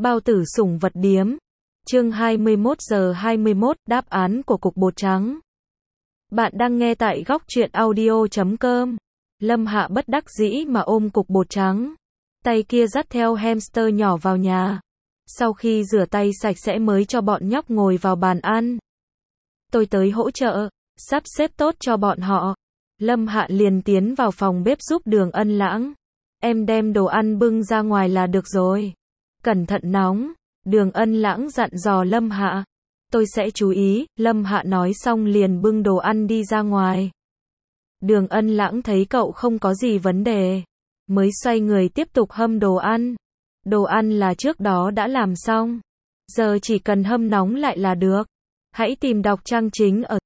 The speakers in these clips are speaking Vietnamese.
Bao tử sủng vật điếm. Chương 21:21, đáp án của cục bột trắng. Bạn đang nghe tại góc truyện audio.com. Lâm Hạ bất đắc dĩ mà ôm cục bột trắng. Tay kia dắt theo hamster nhỏ vào nhà. Sau khi rửa tay sạch sẽ mới cho bọn nhóc ngồi vào bàn ăn. Tôi tới hỗ trợ, sắp xếp tốt cho bọn họ. Lâm Hạ liền tiến vào phòng bếp giúp Đường Ân Lãng. Em đem đồ ăn bưng ra ngoài là được rồi. Cẩn thận nóng, Đường Ân Lãng dặn dò Lâm Hạ. Tôi sẽ chú ý, Lâm Hạ nói xong liền bưng đồ ăn đi ra ngoài. Đường Ân Lãng thấy cậu không có gì vấn đề, mới xoay người tiếp tục hâm đồ ăn. Đồ ăn là trước đó đã làm xong, giờ chỉ cần hâm nóng lại là được. Hãy tìm đọc trang chính ở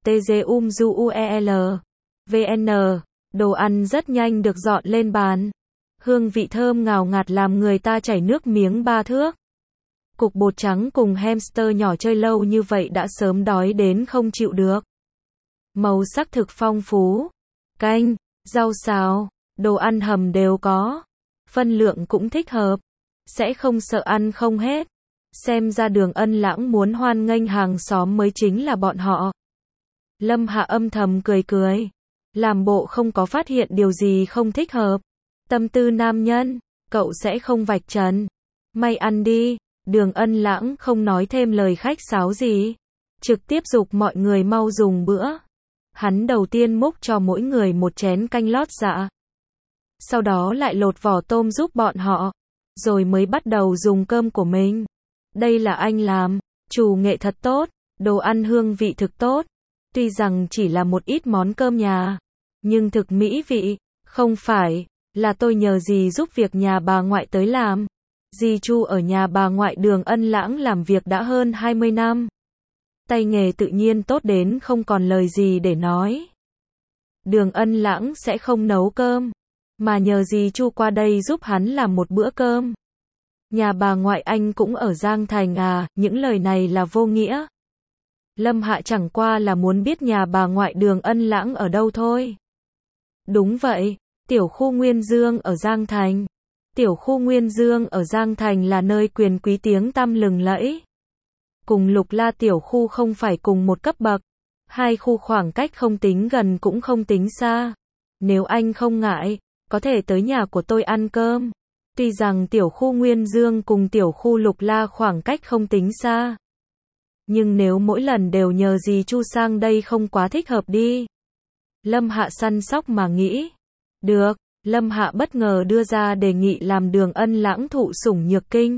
tgumzuel.vn. Đồ ăn rất nhanh được dọn lên bàn. Hương vị thơm ngào ngạt làm người ta chảy nước miếng ba thước. Cục bột trắng cùng hamster nhỏ chơi lâu như vậy đã sớm đói đến không chịu được. Màu sắc thực phong phú. Canh, rau xào, đồ ăn hầm đều có. Phân lượng cũng thích hợp. Sẽ không sợ ăn không hết. Xem ra Đường Ân Lãng muốn hoan nghênh hàng xóm mới chính là bọn họ. Lâm Hạ âm thầm cười cười. Làm bộ không có phát hiện điều gì không thích hợp. Tâm tư nam nhân, cậu sẽ không vạch trần. May ăn đi. Đường Ân Lãng không nói thêm lời khách sáo gì. Trực tiếp giục mọi người mau dùng bữa. Hắn đầu tiên múc cho mỗi người một chén canh lót dạ. Sau đó lại lột vỏ tôm giúp bọn họ. Rồi mới bắt đầu dùng cơm của mình. Đây là anh làm. Chủ nghệ thật tốt. Đồ ăn hương vị thực tốt. Tuy rằng chỉ là một ít món cơm nhà. Nhưng thực mỹ vị. Không phải là tôi nhờ dì giúp việc nhà bà ngoại tới làm. Dì Chu ở nhà bà ngoại Đường Ân Lãng làm việc đã hơn 20 năm. Tay nghề tự nhiên tốt đến không còn lời gì để nói. Đường Ân Lãng sẽ không nấu cơm, mà nhờ dì Chu qua đây giúp hắn làm một bữa cơm. Nhà bà ngoại anh cũng ở Giang Thành à, những lời này là vô nghĩa. Lâm Hạ chẳng qua là muốn biết nhà bà ngoại Đường Ân Lãng ở đâu thôi. Đúng vậy, tiểu khu Nguyên Dương ở Giang Thành. Tiểu khu Nguyên Dương ở Giang Thành là nơi quyền quý tiếng tăm lừng lẫy. Cùng Lục La tiểu khu không phải cùng một cấp bậc. Hai khu khoảng cách không tính gần cũng không tính xa. Nếu anh không ngại, có thể tới nhà của tôi ăn cơm. Tuy rằng tiểu khu Nguyên Dương cùng tiểu khu Lục La khoảng cách không tính xa. Nhưng nếu mỗi lần đều nhờ dì Chu sang đây không quá thích hợp đi. Lâm Hạ săn sóc mà nghĩ. Được. Lâm Hạ bất ngờ đưa ra đề nghị làm Đường Ân Lãng thụ sủng nhược kinh.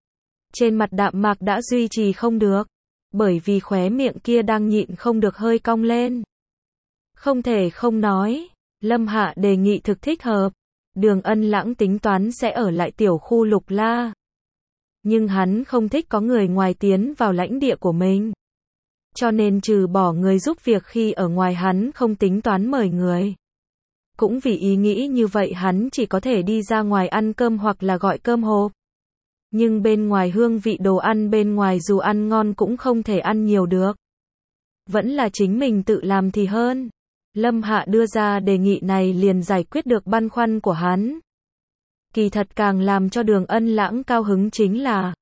Trên mặt đạm mạc đã duy trì không được, bởi vì khóe miệng kia đang nhịn không được hơi cong lên. Không thể không nói, Lâm Hạ đề nghị thực thích hợp. Đường Ân Lãng tính toán sẽ ở lại tiểu khu Lục La. Nhưng hắn không thích có người ngoài tiến vào lãnh địa của mình. Cho nên trừ bỏ người giúp việc khi ở ngoài hắn không tính toán mời người. Cũng vì ý nghĩ như vậy hắn chỉ có thể đi ra ngoài ăn cơm hoặc là gọi cơm hộp. Nhưng bên ngoài hương vị đồ ăn bên ngoài dù ăn ngon cũng không thể ăn nhiều được. Vẫn là chính mình tự làm thì hơn. Lâm Hạ đưa ra đề nghị này liền giải quyết được băn khoăn của hắn. Kỳ thật càng làm cho Đường Ân Lãng cao hứng chính là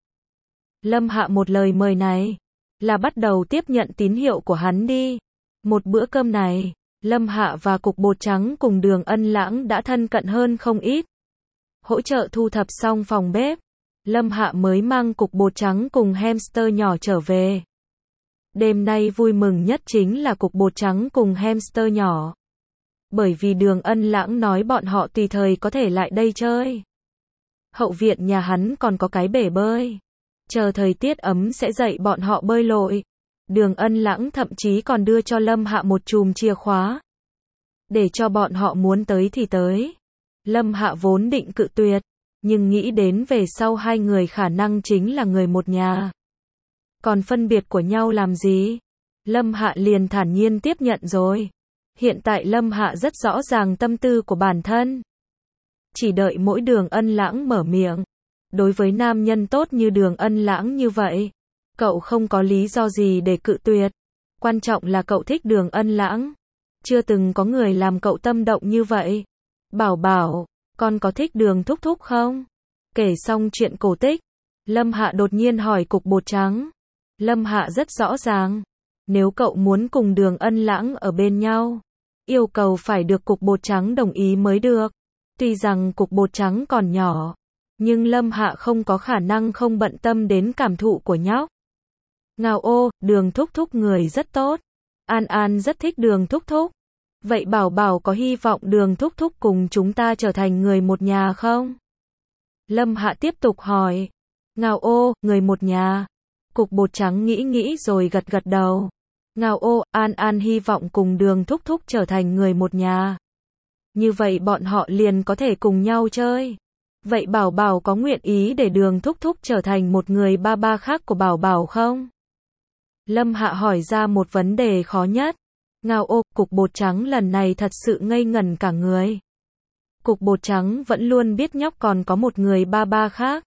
Lâm Hạ một lời mời này là bắt đầu tiếp nhận tín hiệu của hắn đi. Một bữa cơm này, Lâm Hạ và cục bột trắng cùng Đường Ân Lãng đã thân cận hơn không ít. Hỗ trợ thu thập xong phòng bếp, Lâm Hạ mới mang cục bột trắng cùng hamster nhỏ trở về. Đêm nay vui mừng nhất chính là cục bột trắng cùng hamster nhỏ. Bởi vì Đường Ân Lãng nói bọn họ tùy thời có thể lại đây chơi. Hậu viện nhà hắn còn có cái bể bơi. Chờ thời tiết ấm sẽ dạy bọn họ bơi lội. Đường Ân Lãng thậm chí còn đưa cho Lâm Hạ một chùm chìa khóa. Để cho bọn họ muốn tới thì tới. Lâm Hạ vốn định cự tuyệt. Nhưng nghĩ đến về sau hai người khả năng chính là người một nhà. Còn phân biệt của nhau làm gì? Lâm Hạ liền thản nhiên tiếp nhận rồi. Hiện tại Lâm Hạ rất rõ ràng tâm tư của bản thân. Chỉ đợi mỗi Đường Ân Lãng mở miệng. Đối với nam nhân tốt như Đường Ân Lãng như vậy, cậu không có lý do gì để cự tuyệt. Quan trọng là cậu thích Đường Ân Lãng. Chưa từng có người làm cậu tâm động như vậy. Bảo bảo, con có thích Đường thúc thúc không? Kể xong chuyện cổ tích, Lâm Hạ đột nhiên hỏi cục bột trắng. Lâm Hạ rất rõ ràng. Nếu cậu muốn cùng Đường Ân Lãng ở bên nhau, yêu cầu phải được cục bột trắng đồng ý mới được. Tuy rằng cục bột trắng còn nhỏ, nhưng Lâm Hạ không có khả năng không bận tâm đến cảm thụ của nhóc. Ngao ô, Đường thúc thúc người rất tốt. An An rất thích Đường thúc thúc. Vậy Bảo Bảo có hy vọng Đường thúc thúc cùng chúng ta trở thành người một nhà không? Lâm Hạ tiếp tục hỏi. Ngao ô, người một nhà. Cục bột trắng nghĩ rồi gật gật đầu. Ngao ô, An An hy vọng cùng Đường thúc thúc trở thành người một nhà. Như vậy bọn họ liền có thể cùng nhau chơi. Vậy Bảo Bảo có nguyện ý để Đường thúc thúc trở thành một người ba ba khác của Bảo Bảo không? Lâm Hạ hỏi ra một vấn đề khó nhất. Ngao ô, cục bột trắng lần này thật sự ngây ngẩn cả người. Cục bột trắng vẫn luôn biết nhóc còn có một người ba ba khác.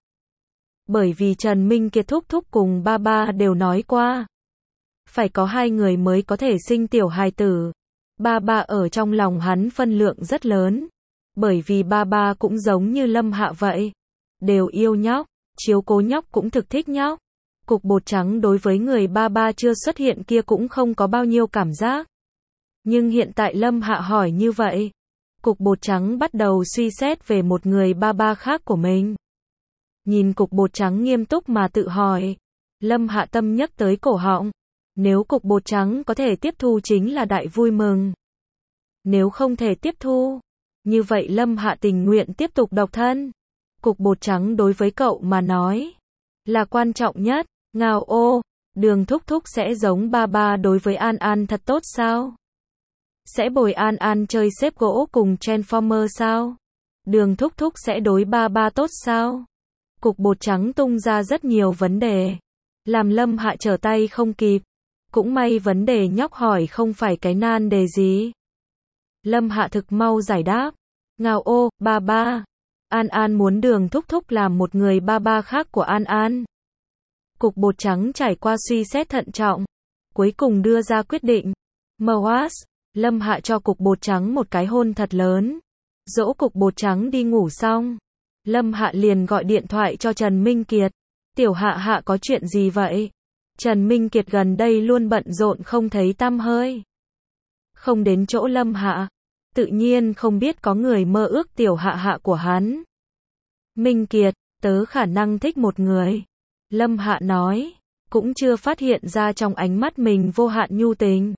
Bởi vì Trần Minh Kiệt thúc thúc cùng ba ba đều nói qua. Phải có hai người mới có thể sinh tiểu hài tử. Ba ba ở trong lòng hắn phân lượng rất lớn. Bởi vì ba ba cũng giống như Lâm Hạ vậy. Đều yêu nhóc, chiếu cố nhóc cũng thực thích nhóc. Cục bột trắng đối với người ba ba chưa xuất hiện kia cũng không có bao nhiêu cảm giác. Nhưng hiện tại Lâm Hạ hỏi như vậy. Cục bột trắng bắt đầu suy xét về một người ba ba khác của mình. Nhìn cục bột trắng nghiêm túc mà tự hỏi. Lâm Hạ tâm nhắc tới cổ họng. Nếu cục bột trắng có thể tiếp thu chính là đại vui mừng. Nếu không thể tiếp thu, như vậy Lâm Hạ tình nguyện tiếp tục độc thân. Cục bột trắng đối với cậu mà nói là quan trọng nhất. Ngao ô, Đường thúc thúc sẽ giống ba ba đối với An An thật tốt sao? Sẽ bồi An An chơi xếp gỗ cùng Transformer sao? Đường thúc thúc sẽ đối ba ba tốt sao? Cục bột trắng tung ra rất nhiều vấn đề, làm Lâm Hạ trở tay không kịp. Cũng may vấn đề nhóc hỏi không phải cái nan đề gì. Lâm Hạ thực mau giải đáp. Ngao ô, ba ba. An An muốn Đường thúc thúc làm một người ba ba khác của An An. Cục bột trắng trải qua suy xét thận trọng, cuối cùng đưa ra quyết định. Moas, Lâm Hạ cho cục bột trắng một cái hôn thật lớn. Dỗ cục bột trắng đi ngủ xong, Lâm Hạ liền gọi điện thoại cho Trần Minh Kiệt. Tiểu Hạ Hạ có chuyện gì vậy? Trần Minh Kiệt gần đây luôn bận rộn không thấy tăm hơi. Không đến chỗ Lâm Hạ, tự nhiên không biết có người mơ ước Tiểu Hạ Hạ của hắn. Minh Kiệt, tớ khả năng thích một người. Lâm Hạ nói, cũng chưa phát hiện ra trong ánh mắt mình vô hạn nhu tình.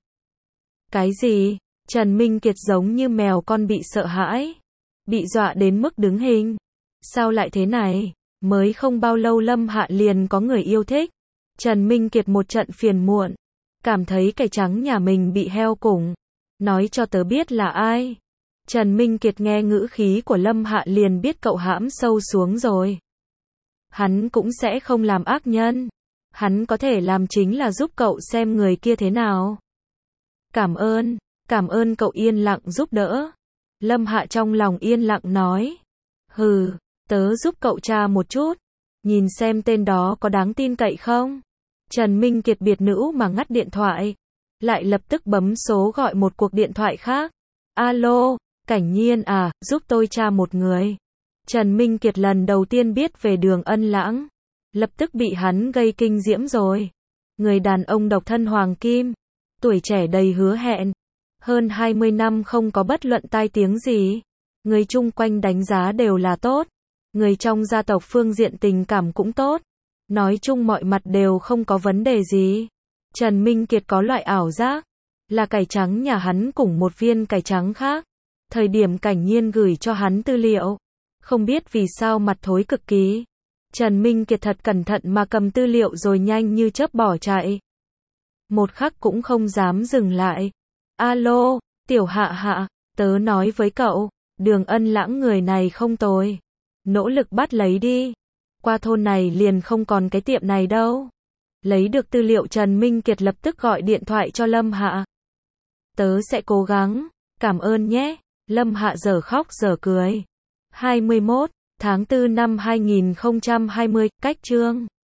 Cái gì? Trần Minh Kiệt giống như mèo con bị sợ hãi, bị dọa đến mức đứng hình. Sao lại thế này? Mới không bao lâu Lâm Hạ liền có người yêu thích. Trần Minh Kiệt một trận phiền muộn, cảm thấy cải trắng nhà mình bị heo củng. Nói cho tớ biết là ai. Trần Minh Kiệt nghe ngữ khí của Lâm Hạ liền biết cậu hãm sâu xuống rồi. Hắn cũng sẽ không làm ác nhân. Hắn có thể làm chính là giúp cậu xem người kia thế nào. Cảm ơn cậu yên lặng giúp đỡ. Lâm Hạ trong lòng yên lặng nói. Hừ, tớ giúp cậu tra một chút. Nhìn xem tên đó có đáng tin cậy không? Trần Minh Kiệt biệt nữ mà ngắt điện thoại. Lại lập tức bấm số gọi một cuộc điện thoại khác. Alo, Cảnh Nhiên à, giúp tôi tra một người. Trần Minh Kiệt lần đầu tiên biết về Đường Ân Lãng. Lập tức bị hắn gây kinh diễm rồi. Người đàn ông độc thân hoàng kim. Tuổi trẻ đầy hứa hẹn. Hơn 20 năm không có bất luận tai tiếng gì. Người chung quanh đánh giá đều là tốt. Người trong gia tộc phương diện tình cảm cũng tốt. Nói chung mọi mặt đều không có vấn đề gì. Trần Minh Kiệt có loại ảo giác là cải trắng nhà hắn cùng một viên cải trắng khác. Thời điểm Cảnh Nhiên gửi cho hắn tư liệu, không biết vì sao mặt thối cực kỳ. Trần Minh Kiệt thật cẩn thận mà cầm tư liệu rồi nhanh như chớp bỏ chạy. Một khắc cũng không dám dừng lại. Alo, Tiểu Hạ Hạ, tớ nói với cậu, Đường Ân Lãng người này không tồi. Nỗ lực bắt lấy đi. Qua thôn này liền không còn cái tiệm này đâu. Lấy được tư liệu Trần Minh Kiệt lập tức gọi điện thoại cho Lâm Hạ. Tớ sẽ cố gắng, cảm ơn nhé. Lâm Hạ giờ khóc giờ cười. 21 tháng 4 năm 2020, cách chương